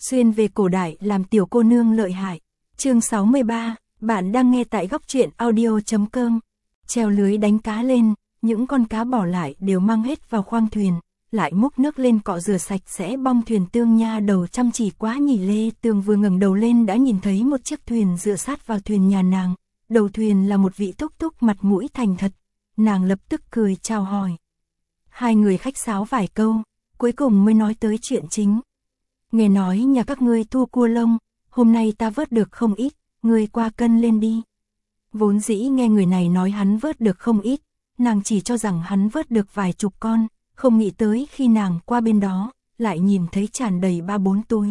xuyên về cổ đại làm tiểu cô nương lợi hại. Chương 63, bạn đang nghe tại góc truyện audio.com. Treo lưới đánh cá lên, những con cá bỏ lại đều mang hết vào khoang thuyền, lại múc nước lên cọ rửa sạch sẽ bong thuyền. Tương Nha Đầu chăm chỉ quá nhỉ. Lê Tường vừa ngẩng đầu lên đã nhìn thấy một chiếc thuyền dựa sát vào thuyền nhà nàng, đầu thuyền là một vị thúc thúc mặt mũi thành thật, nàng lập tức cười chào hỏi. Hai người khách sáo vài câu, cuối cùng mới nói tới chuyện chính. Nghe nói nhà các ngươi thua cua lông, hôm nay ta vớt được không ít, ngươi qua cân lên đi. Vốn dĩ nghe người này nói hắn vớt được không ít, nàng chỉ cho rằng hắn vớt được vài chục con, không nghĩ tới khi nàng qua bên đó, lại nhìn thấy tràn đầy 3-4 túi.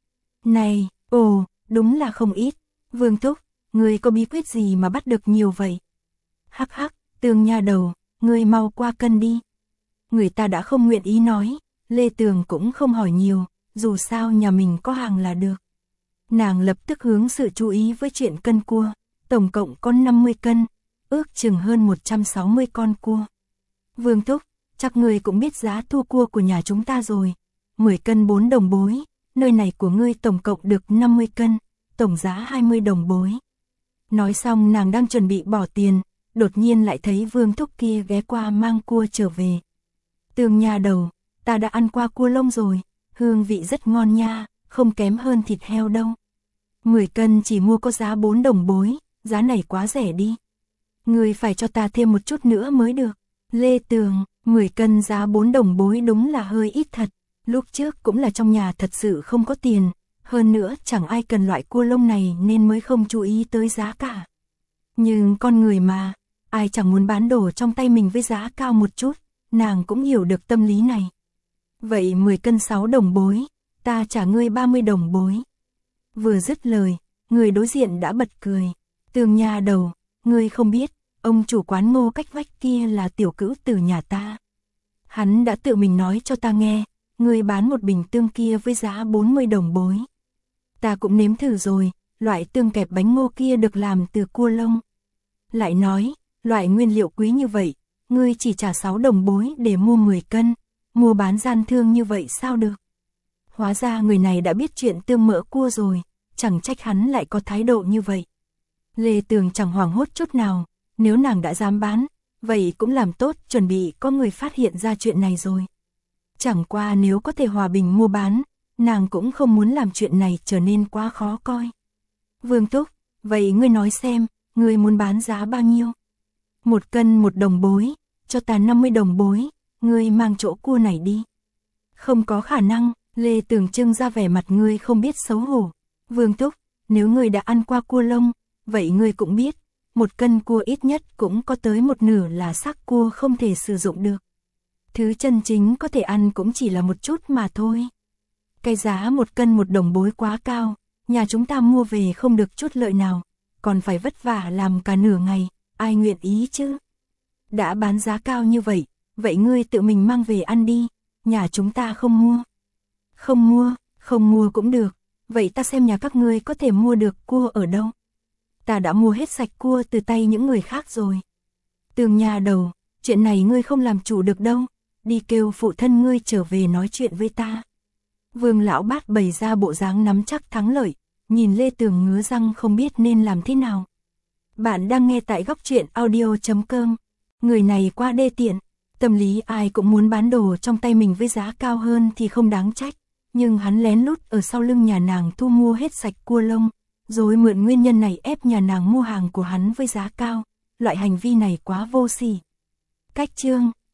Này, ồ, đúng là không ít. Vương thúc, ngươi có bí quyết gì mà bắt được nhiều vậy? Hắc hắc, Tương Nha Đầu, ngươi mau qua cân đi. Người ta đã không nguyện ý nói, Lê Tường cũng không hỏi nhiều, dù sao nhà mình có hàng là được. Nàng lập tức hướng sự chú ý với chuyện cân cua, tổng cộng có 50 cân, ước chừng hơn 160 con cua. Vương thúc, chắc ngươi cũng biết giá thua cua của nhà chúng ta rồi, 10 cân 4 đồng bối, nơi này của ngươi tổng cộng được 50 cân, tổng giá 20 đồng bối. Nói xong nàng đang chuẩn bị bỏ tiền, đột nhiên lại thấy Vương thúc kia ghé qua mang cua trở về. Tương Nha Đầu, ta đã ăn qua cua lông rồi, hương vị rất ngon nha, không kém hơn thịt heo đâu. 10 cân chỉ mua có giá 4 đồng bối, giá này quá rẻ đi. Ngươi phải cho ta thêm một chút nữa mới được. Lê Tường, 10 cân giá 4 đồng bối đúng là hơi ít thật. Lúc trước cũng là trong nhà thật sự không có tiền, hơn nữa chẳng ai cần loại cua lông này nên mới không chú ý tới giá cả. Nhưng con người mà, ai chẳng muốn bán đồ trong tay mình với giá cao một chút, nàng cũng hiểu được tâm lý này. Vậy 10 cân 6 đồng bối, ta trả ngươi 30 đồng bối. Vừa dứt lời, người đối diện đã bật cười. Tương Nha Đầu, ngươi không biết, ông chủ quán Ngô cách vách kia là tiểu cữu tử nhà ta. Hắn đã tự mình nói cho ta nghe, ngươi bán một bình tương kia với giá 40 đồng bối. Ta cũng nếm thử rồi, loại tương kẹp bánh ngô kia được làm từ cua lông. Lại nói, loại nguyên liệu quý như vậy, ngươi chỉ trả 6 đồng bối để mua 10 cân, mua bán gian thương như vậy sao được? Hóa ra người này đã biết chuyện tương mỡ cua rồi, chẳng trách hắn lại có thái độ như vậy. Lê Tường chẳng hoảng hốt chút nào, nếu nàng đã dám bán, vậy cũng làm tốt chuẩn bị có người phát hiện ra chuyện này rồi. Chẳng qua nếu có thể hòa bình mua bán, nàng cũng không muốn làm chuyện này trở nên quá khó coi. Vương thúc, vậy ngươi nói xem, ngươi muốn bán giá bao nhiêu? 1 cân 1 đồng bối, cho ta 50 đồng bối, ngươi mang chỗ cua này đi. Không có khả năng, Lê Tường trưng ra vẻ mặt ngươi không biết xấu hổ. Vương thúc, nếu ngươi đã ăn qua cua lông, vậy ngươi cũng biết, 1 cân cua ít nhất cũng có tới 1/2 là xác cua không thể sử dụng được. Thứ chân chính có thể ăn cũng chỉ là một chút mà thôi. Cái giá 1 cân 1 đồng bối quá cao, nhà chúng ta mua về không được chút lợi nào, còn phải vất vả làm cả nửa ngày, ai nguyện ý chứ? Đã bán giá cao như vậy, vậy ngươi tự mình mang về ăn đi, nhà chúng ta không mua. Không mua cũng được, vậy ta xem nhà các ngươi có thể mua được cua ở đâu. Ta đã mua hết sạch cua từ tay những người khác rồi. Tương Nha Đầu, chuyện này ngươi không làm chủ được đâu, đi kêu phụ thân ngươi trở về nói chuyện với ta. Vương lão bát bày ra bộ dáng nắm chắc thắng lợi, nhìn Lê Tường ngứa răng không biết nên làm thế nào. Bạn đang nghe tại góc truyện audio.com. Người này quá đê tiện, tâm lý ai cũng muốn bán đồ trong tay mình với giá cao hơn thì không đáng trách, nhưng hắn lén lút ở sau lưng nhà nàng thu mua hết sạch cua lông, rồi mượn nguyên nhân này ép nhà nàng mua hàng của hắn với giá cao, loại hành vi này quá vô sỉ. Cách chương